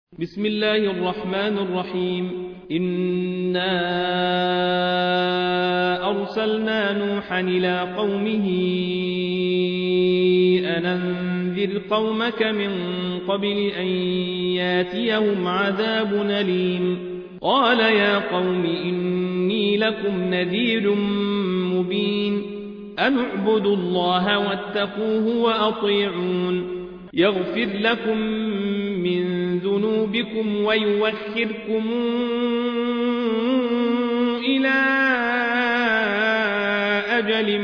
بسم الله الرحمن الرحيم. إنا أرسلنا نوحا إلى قومه أن أنذر قومك من قبل أن ياتيهم عذاب أليم. قال يا قوم إني لكم نذير مبين أن اعبدوا الله واتقوه وأطيعون يغفر لكم من ذنوبكم ويوخركم إلى أجل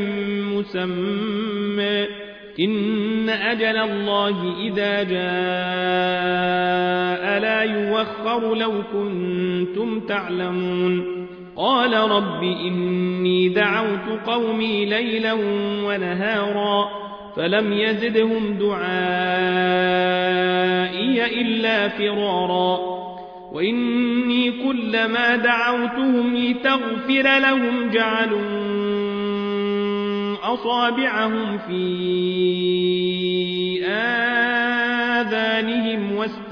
مسمى إن أجل الله إذا جاء لا يوخر لو كنتم تعلمون. قال رب إني دعوت قومي ليلا ونهارا فلم يزدهم دعائي إلا فرارا وإني كلما دعوتهم لتغفر لهم جعلوا أصابعهم في آذانهم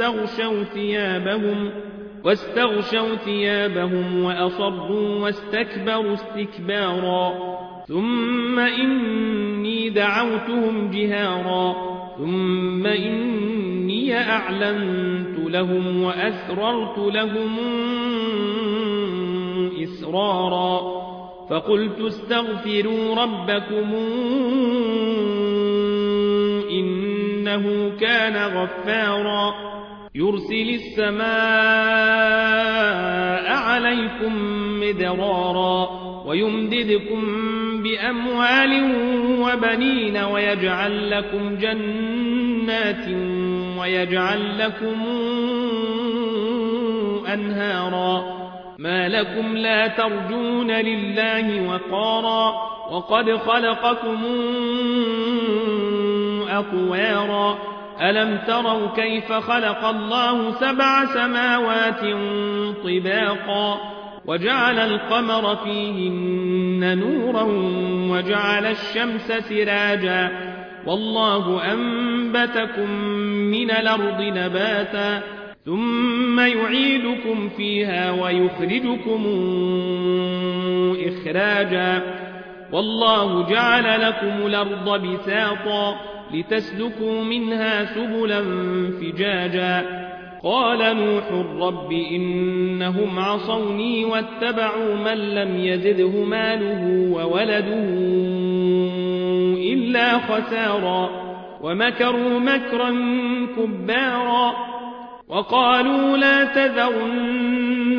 واستغشوا ثيابهم وأصروا واستكبروا استكبارا ثم إني دعوتهم جهارا ثم إني أعلنت لهم وأسررت لهم إسرارا فقلت استغفروا ربكم إنه كان غفارا يرسل السماء عليكم مدرارا ويمددكم بأموال وبنين ويجعل لكم جنات ويجعل لكم أنهارا ما لكم لا ترجون لله وقارا وقد خلقكم أطوارا ألم تروا كيف خلق الله 7 سماوات طباقا وجعل القمر فيهن نورا وجعل الشمس سراجا والله أنبتكم من الأرض نباتا ثم يعيدكم فيها ويخرجكم إخراجا والله جعل لكم الأرض بساطا لتسلكوا منها سبلا فجاجا. قال نوح رب إنهم عصوني واتبعوا من لم يزده ماله وولده إلا خسارا ومكروا مكرا كبارا وقالوا لا تذرن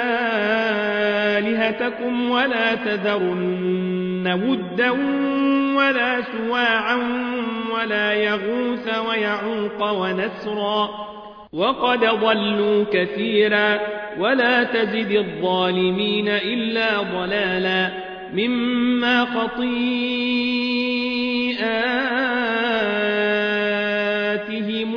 آلهتكم ولا تذرن ودا ولا سواعا ولا يغوث ويعوق ونسرا وقد ضلوا كثيرا ولا تزد الظالمين إلا ضلالا مما خطيئاتهم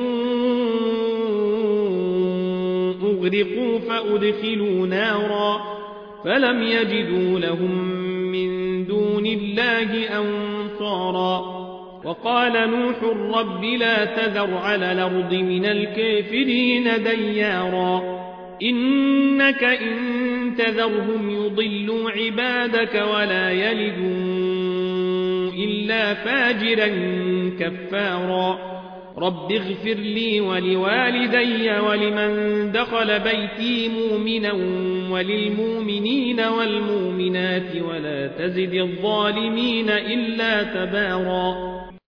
أغرقوا فأدخلوا نارا فلم يجدوا لهم من دون الله أنصارا. وقال نوح رب لا تذر على الأرض من الكافرين ديارا إنك إن تذرهم يضلوا عبادك ولا يلدوا إلا فاجرا كفارا. رب اغفر لي ولوالدي ولمن دخل بيتي مؤمنا وللمؤمنين والمؤمنات ولا تزد الظالمين إلا تبارا.